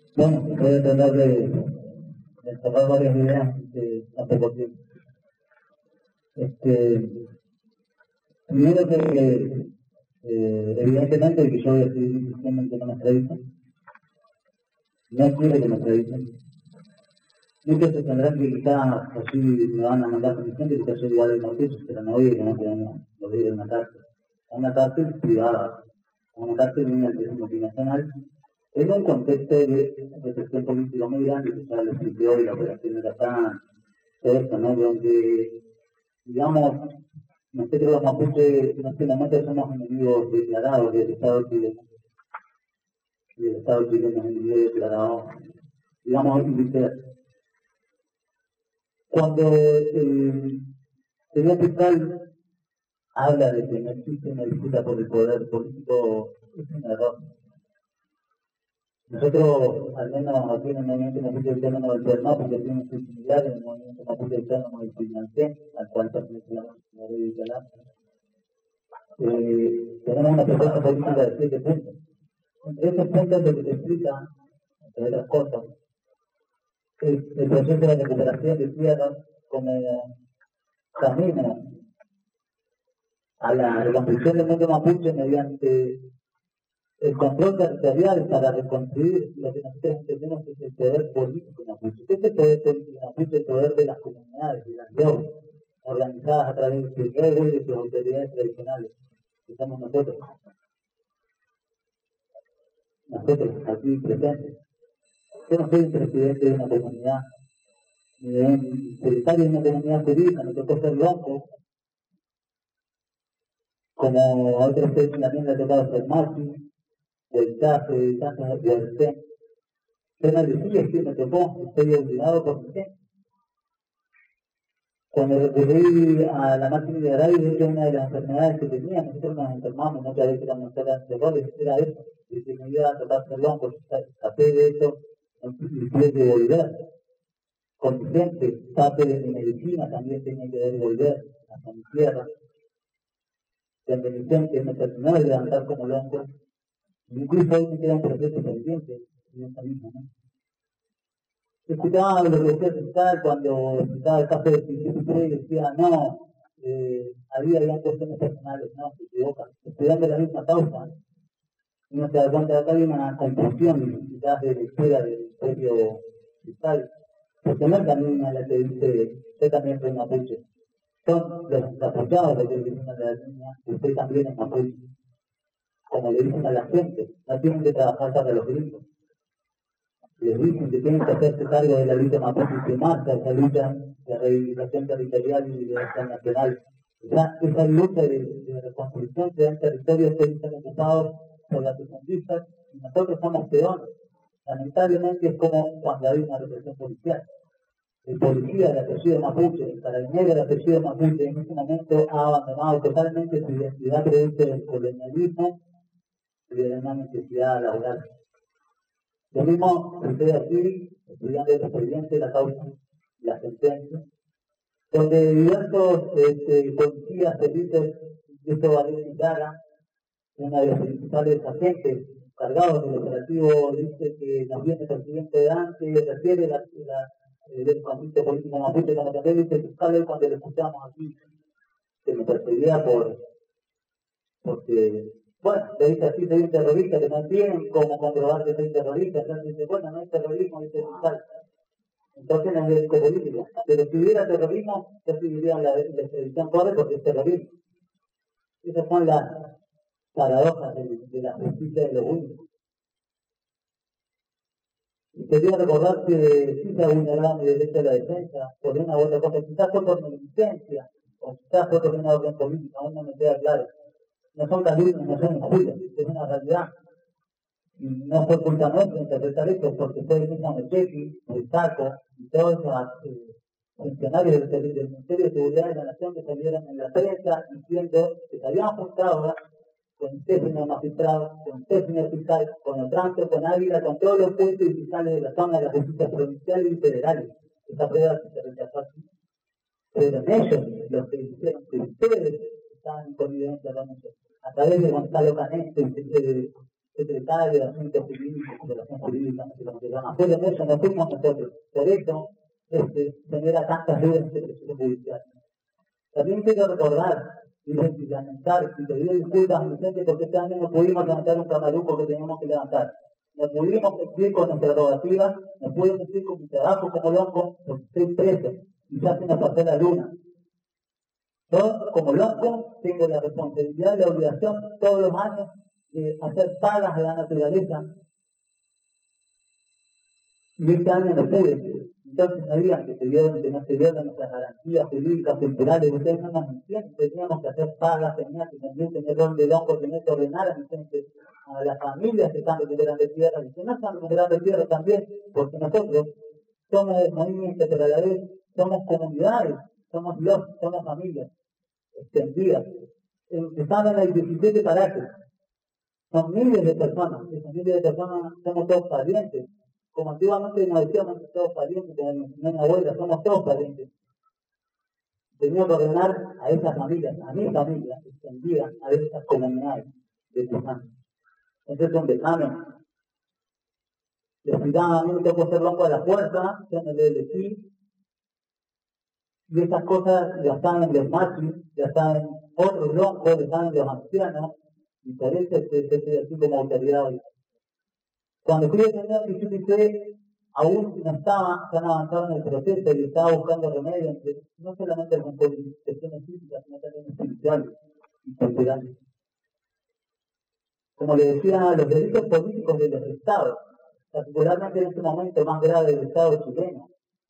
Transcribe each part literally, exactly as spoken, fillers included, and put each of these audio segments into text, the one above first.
Bueno, voy a tratar de, de sacar varias ideas de a poco tiempo. Este, primero que eh, evidentemente que yo voy a seguir insistiendo en que no me acrediten. No quiero que me acrediten. Muchos se tendrán que quizás así me van a mandar con mi gente, que yo igual de Mapuche, pero no voy a ir, no queremos, lo voy a ir a una cárcel. A una cárcel privada, a una cárcel de una empresa multinacional, en un contexto de represión política muy grande, que ya lo expliqué hoy, la operación de Catán, todo esto, ¿no? Donde, digamos, nosotros los mapuches, no solamente somos enemigos declarados del Estado chileno, y el Estado chileno es enemigo declarado, digamos, viceversa. Cuando el señor fiscal habla de que no existe una disputa por el poder político, es un error. Nosotros, al menos aquí en el movimiento mapuche autónomo del Perú, porque tiene un similar en el movimiento mapuche autónomo del Pinalté, al cual pertenecemos la ley de Calá, eh, tenemos una propuesta política de siete puntos. Entre esos puntos lo que se explica, entre otras cosas, es el proceso de recuperación de tierras como camino a la reconstrucción del mundo mapuche mediante el control territorial para reconstruir lo que nosotros entendemos que es el poder político mapuche. ¿Qué es el poder político mapuche? El poder de las comunidades, de las leyes, organizadas a través de sus reglas y de sus autoridades tradicionales, que somos nosotros. Nosotros, aquí presentes. Yo no soy el presidente de una comunidad, ni de un secretario de una comunidad jurídica, me tocó ser loco, como a otros que también le ha tocado ser máximo, del C A F, del C A F, del C E M. Yo no decía que me tocó, estoy obligado por mi gente. Cuando recurrí a la máquina de Arabia, de hecho una de las enfermedades que tenía, nosotros nos enfermamos, muchas veces cuando eran de goles, era eso, y que me iba a tocar ser loco, tapé de eso, y tuve que volver. Con mi gente, parte de mi medicina también tenía que devolver hasta mi tierra. Donde mi gente me terminó de levantar como loco. Incluso hoy me queda un proceso pendiente en esta misma, ¿no? Escuchaba lo que decía el fiscal cuando citaba el caso de Pichipiché y decía, no, eh, había ya cuestiones personales, no, se equivocan. Estudiando la misma causa, uno se da cuenta de acá hay una confusión quizás de lectura del propio fiscal. Porque no es la misma la que dice, yo también soy mapuche. Son los apoyados de que le dicen a la niña, usted también es mapuche. Como le dicen a la gente, no tienen que trabajar para los gringos. Les dicen que tienen que hacerse cargo de la lucha mapuche y quemarse esa lucha de reivindicación territorial y liberación nacional. Esa, esa lucha de, de reconstrucción de territorios que están ocupados por las defensistas y nosotros somos peones. Lamentablemente es como cuando hay una represión policial. El policía de apellido mapuche, el carabinero de apellido mapuche, en este momento ha abandonado totalmente su identidad producto del colonialismo y de una necesidad laboral. Lo mismo sucede aquí, estudiando el expediente, la causa, la sentencia, donde diversos este, policías, servicios, esto Valeria Indara, uno de los principales agentes cargados del operativo, dice que los bienes del presidente de antes refiere la, la del conflicto político mapuche con el dice el fiscal cuando lo escuchamos aquí, que me perseguía por, porque, bueno, le dice así, soy un terrorista, que no tienen cómo comprobar que soy terrorista, entonces dice, bueno, no es terrorismo, dice el fiscal. Entonces no es delito político. Pero si hubiera terrorismo, yo seguiría la extradición pobre porque es terrorismo. Esas son las paradojas de, de la justicia de los únicos. Y quería recordar que sí se ha vulnerado mi derecho a la defensa por una u otra cosa, quizás fue por negligencia, o quizás fue por una orden política, aún no me queda claro. No son calumnias, no son injurias, es una realidad. Y no fue culpa nuestra interpretar esto, porque fue el mismo Mechequi, el Taco, y todos los eh, funcionarios del, del Ministerio de Seguridad de la Nación que salieron en la prensa diciendo que se habían frustrado con usted, señor magistrado, con usted, señor fiscal, con Otranto, con Ávila, con todos los jueces y fiscales de la zona de la justicia provincial y federal. Esta prueba se rechazó así. Pero ellos, los que dijeron que ustedes estaban en convivencia con ellos, a través de Gonzalo Canete, secretario de asuntos jurídicos, de relaciones jurídicas, no sé cómo se llama, pero en eso no fuimos nosotros. Por eso este, genera tantas dudas este proceso judicial. También quiero recordar y lamentar y pedir disculpas a mi gente porque este año no pudimos levantar un camaruco que teníamos que levantar. No pudimos cumplir con nuestra rogativa, no pudimos cumplir con mi trabajo como lonco, porque estoy preso y ya se nos pasó la luna. Yo, como lonco, tengo la responsabilidad y la obligación todos los años de hacer pagas a la naturaleza. Y este año no pude. Entonces no digan que se dieron, que no se dieron nuestras garantías jurídicas, culturales, ustedes no nos entienden, teníamos que hacer pagas, teníamos que también tener donde lonco, tener que ordenar a, gente, a las familias que están recuperando tierra, y que no están recuperando tierra también, porque nosotros somos el movimiento, pero a la vez somos comunidades, somos Dios, somos familias extendidas. Empezaron a diecisiete parajes, son miles de personas, esos miles de personas somos todos parientes. Como antiguamente nos decíamos que todos parientes, como me enseñó mi abuela, somos todos parientes. Tenía que ordenar a esas familias, a mi familia, extendida a esas comunidades de Tucán. Entonces es un decano. Les explicaban a mí que tengo que ser loco a la fuerza, yo me le elegí. Y esas cosas ya saben los machos, ya saben otros locos, ya saben los ancianos, y por eso estoy así como autoridad hoy. Cuando fui a tener que yo dije, aún no estaba tan avanzado en el proceso y estaba buscando remedios, no solamente con cuestiones físicas, sino también espirituales y culturales. Como le decía, los delitos políticos de los estados, particularmente en este momento más grave del Estado chileno,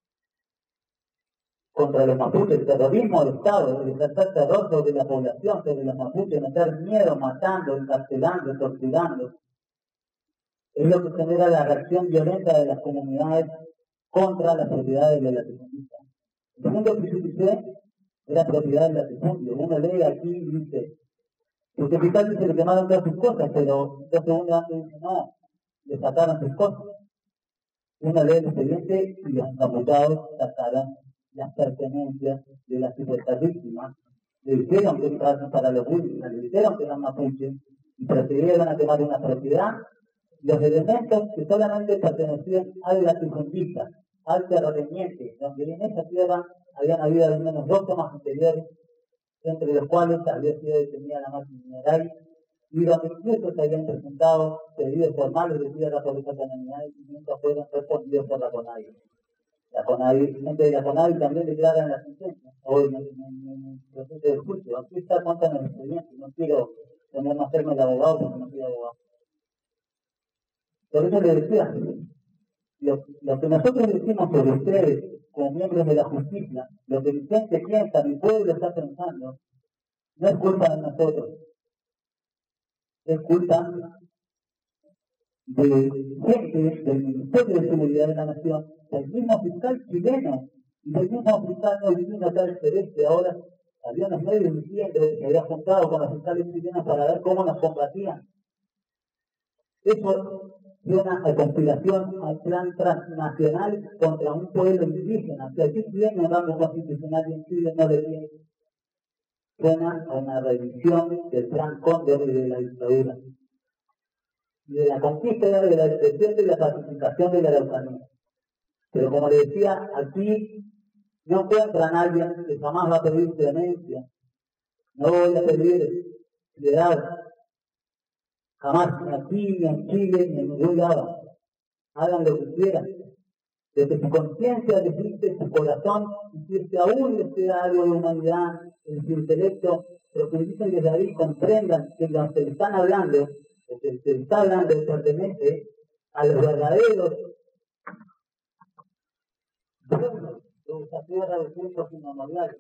contra los mapuches, el terrorismo del Estado, el ejercer terror sobre la población, sobre los mapuches, meter miedo, matando, encarcelando, torturando, es lo que genera la reacción violenta de las comunidades contra las propiedades de la latifundista. El segundo que yo utilicé era propiedad del latifundio. Uno lee aquí y dice, el capital dice que quemaron todas sus cosas, pero dos segundos antes dice, no, le sacaron sus cosas. Uno lee el expediente y los imputados sacaron las pertenencias de las supuestas víctimas. Le dijeron que entraron para los últimos, le dijeron que eran mapuches y procedieron a tomar una propiedad, los elementos que solamente pertenecían al latifundista, al terrateniente, donde en esa tierra habían habido al menos dos tomas anteriores, entre los cuales había sido detenida la máquina mineral, y donde incluso se habían presentado pedidos formales de tierra por esa comunidad y nunca fueron respondidos por la CONADI. La CONADI, gente de la CONADI también declara en la sentencia, hoy en el proceso de juicio, aquí está contando el expediente, no quiero tener a hacerme el abogado porque no soy abogado. Por eso le decía, lo, lo que nosotros decimos sobre ustedes, como miembros de la justicia, lo que Vicente piensa, mi pueblo está pensando, no es culpa de nosotros, es culpa de gente del Ministerio de Seguridad de la Nación, del mismo fiscal chileno, y del mismo fiscal no divino acá del Celeste. Ahora había unos medios diciendo que se había juntado con los fiscales chilenos para ver cómo nos combatían. Eso suena a conspiración, al plan transnacional contra un pueblo indígena, que aquí tiene un rango constitucional y en Chile no le tiene. Suena a una revisión del plan Cóndor y de la dictadura, de la conquista, de la expresión y la pacificación de la Araucanía. Pero como le decía, aquí no encuentra a nadie que jamás va a pedir clemencia, no voy a pedir piedad, jamás, aquí, ni en Chile, ni en ningún lado. Hagan lo que quieran. Desde su conciencia, desde su corazón, y si es que aún les queda algo de humanidad en su intelecto, profundicen desde ahí, comprendan que lo que están hablando, lo que se está hablando, pertenece a los verdaderos dueños de esa tierra de puntos inmemoriales.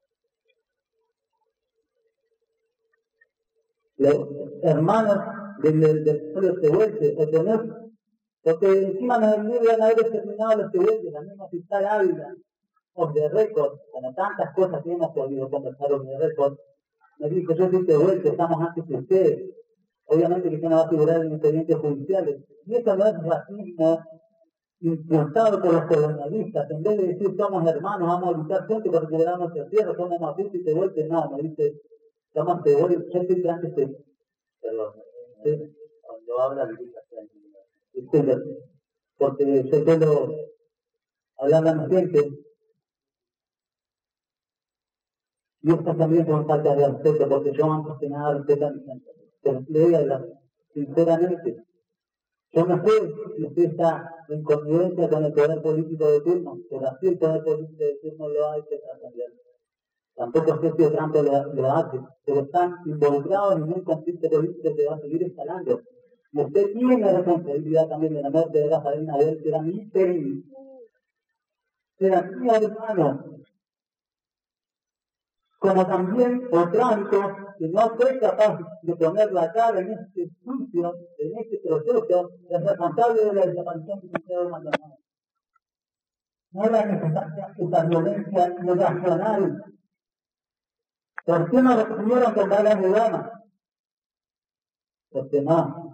Los hermanos del, del pueblo tehuelche, porque encima nos iban a haber exterminado los tehuelches, la misma fiscal Ávila, of the record, como tantas cosas que hemos podido conversar of the record, me dijo, yo soy tehuelche, estamos antes que ustedes. Obviamente que no va a figurar en expedientes judiciales. Y eso no es racismo impulsado por los colonialistas. En vez de decir somos hermanos, vamos a luchar juntos para recuperar nuestra tierra, somos mapuche y tehuelche, no, me dice, somos tehuelche, yo soy antes que, perdón, lo habla directamente. Porque yo quiero hablar a la gente, y esto también con falta de respeto, porque yo antes que nada respeto a mi gente. Pero le voy a hablar sinceramente. Yo no sé si usted está en convivencia con el poder político de turno, pero así el poder político de turno lo ha hecho para cambiar. Tampoco sé si Trump lo, lo hace, pero están involucrados en un conflicto político que va a seguir escalando. Y usted tiene la responsabilidad también de la muerte de Rafael Nadal, que era mi hijo, era mi hermano. Como también Otranto, que no fue capaz de poner la cara en este juicio, en este proceso, es responsable de la desaparición de Santiago Maldonado. No era necesaria esta violencia irracional. ¿Por qué no reprimieron con balas de goma? Porque no.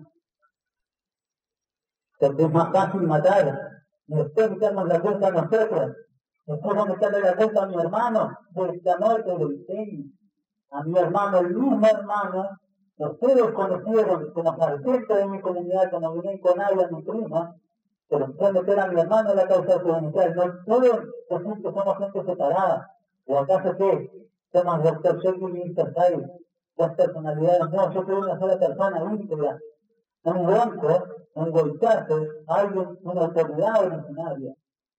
Porque es más fácil matar. Después echarnos la culpa a nosotros. Después vamos a echarle la culpa a mi hermano de esta muerte del incendio. A mi hermano, el mismo hermano, ustedes conocieron como sargento de mi comunidad, como viven con agua mi prima, pero ustedes meter a mi hermano en la causa judicial. No todos nosotros somos gente separada. ¿O acaso qué? Somos doctor Jekyll y mister Hyde, dos personalidades. No, yo soy una sola persona íntegra. Un blanco, un golpeazo, alguien, una autoridad originaria.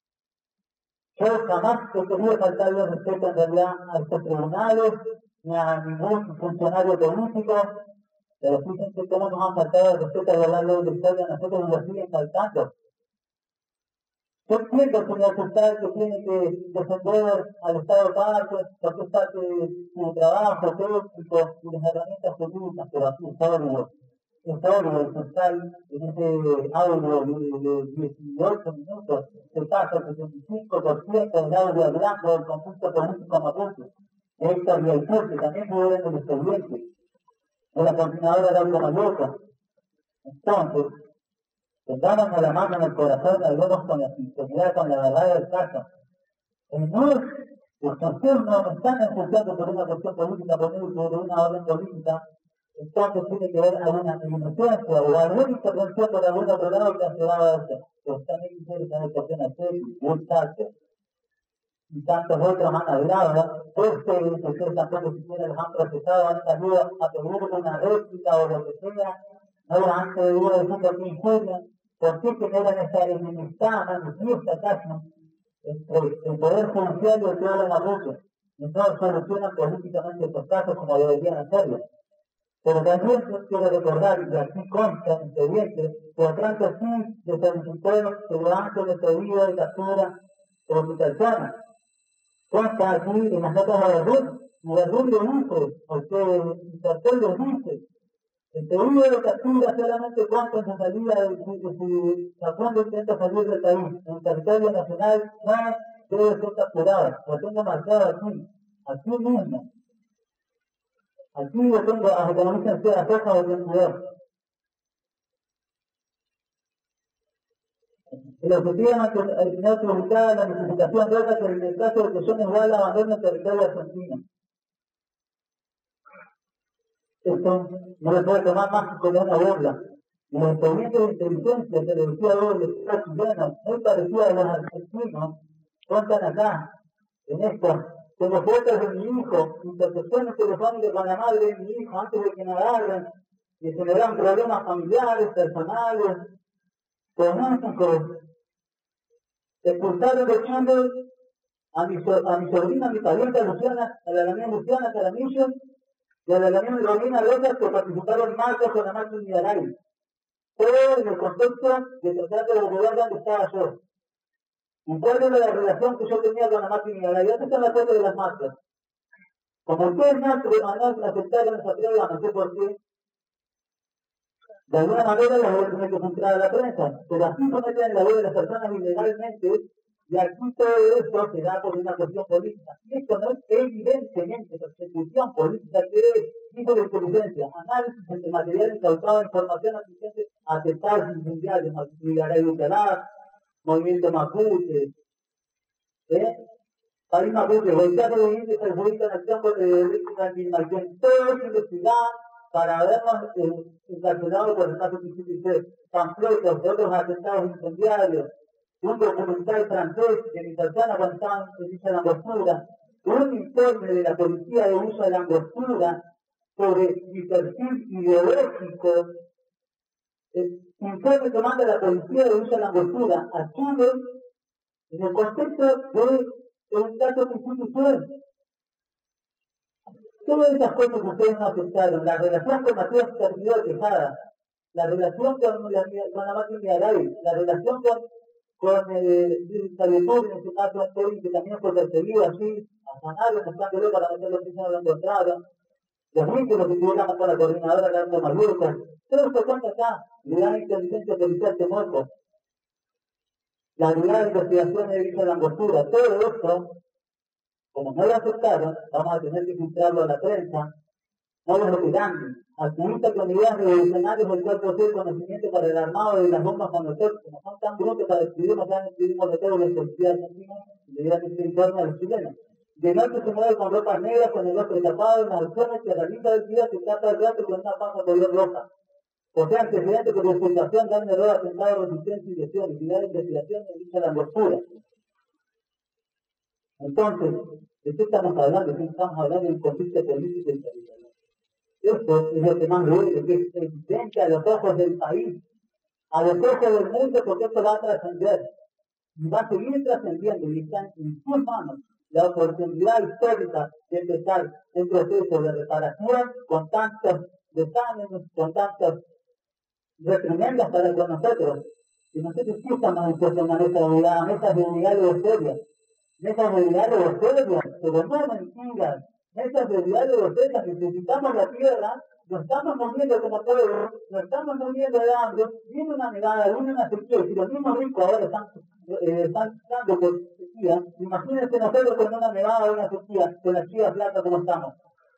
Yo jamás he querido faltarle respeto en realidad a estos tribunales, ni a ningún funcionario político, pero fíjense cómo nos han faltado el respeto a la ley de historia, a nosotros nos lo siguen faltando. Yo entiendo, señor fiscal, que tiene que defender al Estado parte, porque es parte de su trabajo técnico y las herramientas jurídicas, pero aquí está obvio. Está obvio, el fiscal, en ese audio de dieciocho minutos, se pasa el setenta y cinco por ciento del audio hablando del conflicto político mapuche. Héctor y el que también se ven en el expediente, de la coordinadora de Audio Mallorca. Entonces, tengamos a la mano en el corazón, hablemos con la sinceridad, con la verdad del caso. El no es, los ustedes no están enjuiciando por una cuestión política, por una orden política, entonces tiene que haber alguna inocencia o alguna intervención por algún otro lado que ha llevado a esto. Pero también quisiera saber por qué no hacer un salto. Y tantos otros han hablado, ustedes, ustedes tampoco siquiera los han procesado, han salido a pedir una réplica o lo que sea, ahora han pedido decir lo que injuria. ¿Por qué generan esta enemistad manifiesta casi entre el Poder Judicial y el pueblo mapuche? Y no solucionan políticamente estos casos como deberían hacerlo. Pero también quiero recordar, y aquí consta en expediente, que Otranto sí le solicitó el levante de pedido de captura por mi persona. Consta aquí en las notas de Verdún, y Verdún lo dice, porque Interpol lo dice. El pedido de captura solamente consta en su salida de su cuando intenta salir del país. En el territorio nacional no debe ser capturado. Lo tengo marcado aquí, aquí mismo. Aquí lo tengo a reconocer que la cosa de identidad. El objetivo es tener publicada la notificación rota que en el caso de que yo me igual abandono el territorio argentino. Esto no le puede tomar más como una burla. Y los expedientes de inteligencia que le decía hoy el Estado chileno, muy parecido a los argentinos, cuentan acá, en esto, que los fotos de mi hijo, intercepciones telefónicas con la madre de mi hijo antes de que me agarren, y generan problemas familiares, personales, políticos. Expulsaron de Chile a mi, a mi sobrina, a mi parienta Luciana, a la Daniela Luciana Caramillo, y a la Daniela Romina Rojas, que participaron más con la máquina mineral. Todo en el contexto de tratar de volver donde estaba yo. ¿Y cuál era la relación que yo tenía con la máquina mineral? ¿Dónde está la foto de las marcas? Como ustedes no aceptaron esa prueba, no sé por qué, de alguna manera las voy a tener que filtrar a la prensa, pero así cometen la vida de las personas ilegalmente, y aquí todo esto se da por una cuestión política. Y esto no es evidentemente persecución política, que es tipo de inteligencia, análisis de material incautado, información asistente a atentados incendiarios, Migaray Ucalá, movimiento mapuche, ¿eh? País mapuche, volteado de índice, el juicio en acción por el delito de antimarquén, todo es investigado, para habernos eh, encarcelado por el caso de panfletos de otros atentados incendiarios, un documental francés de mi persona cuando estaban en Villa Langostura, un informe de la policía de Villa Langostura sobre mi perfil ideológico, el informe que manda la policía de Villa Langostura a Chile en el contexto de un caso que fue. Todas esas cosas que ustedes no aceptaron, la relación con Matías Servidor Tejada, la relación con la, con la máquina de Garay, la relación con, con el Salvatore, en este caso Antonio, que también fue perseguido así, a Sanabria, buscándolo para meter los prisioneros de encontrada, los vínculos que tuvieron con la coordinadora de Alto Maluca, todo esto cuenta acá, le dan inteligencia policial de muertos, la unidad de investigación de Villa Langostura, todo esto. Como no lo aceptaron, vamos a tener que filtrarlo a la prensa, no los retirando. Activistas con ideas revolucionarias del cuerpo de conocimiento para el armado de las bombas con los textos, como son tan brutos para escribirnos, ya escribimos de todo la policía argentina y le dieron este informe a los chilenos. De noche se mueve con ropas negras, con el rostro tapado, en las acciones que realiza del día se trata el rato con una panza color roja. O sea, antecedentes con reputación dan error atentado, resistencia y lesión, unidad de investigación en dicha langostura. Entonces, ¿de qué estamos hablando? ¿De qué estamos hablando de un conflicto político y territorial? Esto es lo que más duele, que es evidente a los ojos del país, a los ojos del mundo, porque esto va a trascender. Y va a seguir trascendiendo, y está en sus manos la oportunidad histórica de empezar un proceso de reparación con tantos desámenes, con tantas reprimendas para con nosotros. Y nosotros sí estamos dispuestos a una mesa de unidad, mesas de diálogo serias. Mesas de diálogo serias, pero no mentiras. Mesas de diálogo serias, necesitamos la tierra, nos estamos moviendo como pueblo, nos estamos moviendo de hambre, viene una negada, viene una sequía, y los mismos ricos ahora están, eh, están dando por sequía. Imagínense nosotros con una negada, una sequía, con la chivas plata como estamos.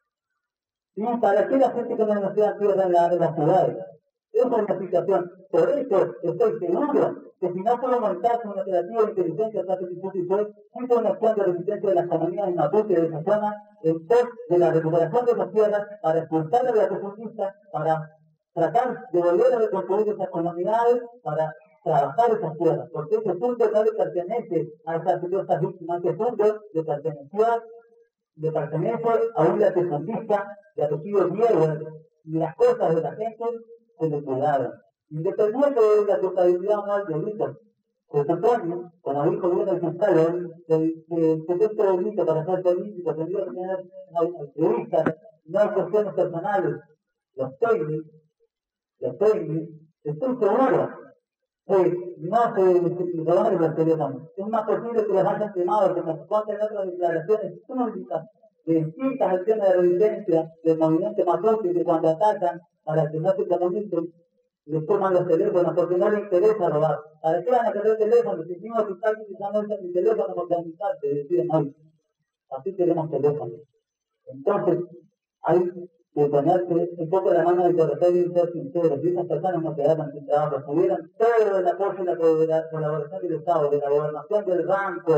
¿Sí? ¿Para qué la gente que no nos queda tierra en, la, en las ciudades? Esa es la situación. Por eso estoy seguro que si no puedo montarse un operativo de inteligencia tras el impulso y fue, hizo una acción de resistencia de las comunidades en Mapuche de esa zona en pos de la recuperación de esas tierras para expulsar a las reformistas, para tratar de volver a reconstruir esas comunidades, para trabajar esas tierras, porque ese punto no le pertenece a esas supuestas víctimas, ese punto le perteneció, le pertenece a un latifundista de apellido Diego, y las cosas de la gente se le cuidaron. Independiente de la totalidad o no del delito, se supone, como dijo bien el fiscal, que este delito para ser político tendría que tener entrevistas, no hay cuestiones personales. Los técnicos, los técnicos, estoy seguro que no se robaron los teléfonos. Es más posible que los hayan quemado, que nos cuenten otras declaraciones públicas de distintas acciones de resistencia del movimiento mapuche que cuando atacan para que no se comuniquen, les toman los teléfonos porque no les interesa robar. ¿Para qué van a querer teléfonos? Si tengo que estar utilizando mi teléfono por comunicarte, deciden hoy. Así queremos teléfonos. Entonces, hay que ponerse un poco la mano del corazón y ser sinceros. Y esas personas no quedaron sin trabajo. Tuvieron todo el apoyo y la colaboración del Estado, de la gobernación del banco,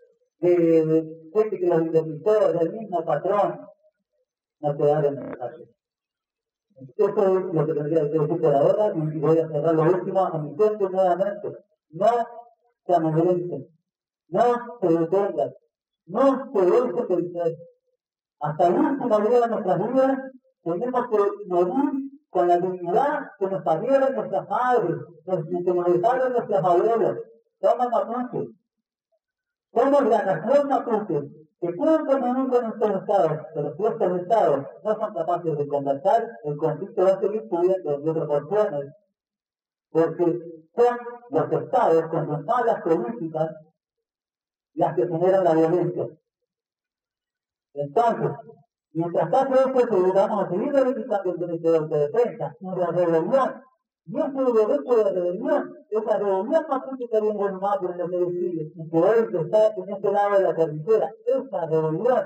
de gente que los indemnizó, del mismo patrón, no quedaron en la calle. Eso es lo que tendría que decir por ahora y voy a cerrar lo último a mi cuento nuevamente. No se amolesten, no se detengan, no se dejen pensar. Hasta el último día de nuestras vidas tenemos que morir con la dignidad que nos salieron nuestras madres, que nos dejaron nuestros abuelos. Somos mapuches. Somos la nación mapuche. Que pueden convivir con nuestros estados, pero si estos estados no son capaces de conversar, el conflicto va a seguir subiendo de proporciones, porque son los estados con sus malas políticas las que generan la violencia. Entonces, mientras tanto eso, vamos a seguir reivindicando el derecho de autodefensa y la rebelión. Y ese derecho de rebelión, esa rebelión mapuche que había en Mapur en los edificios, y que hoy está en este lado de la cordillera, esa rebelión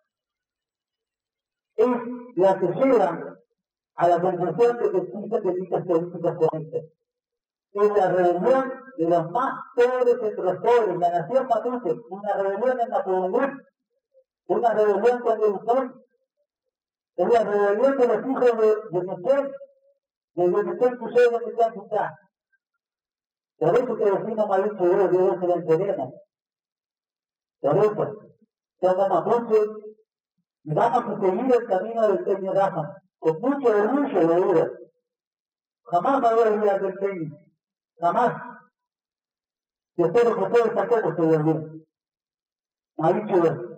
es la que lleva a la conclusión de que existen delitos políticos correctos. Es la rebelión de los más pobres entre los pobres, la nación mapuche, una rebelión en la población, una rebelión con el sol, Es la rebelión de los hijos de, de Yosef, de Yosef pusieron donde está en su casa. Por eso que decimos mal hecho Dios, Dios se lo entendemos. Por eso, tratamos mucho y vamos a seguir el camino del pequeño Rafa, con mucho orgullo de Dios. Jamás va a haber olvidar del pequeño, jamás. Y espero que todos tampoco se olviden. Ha dicho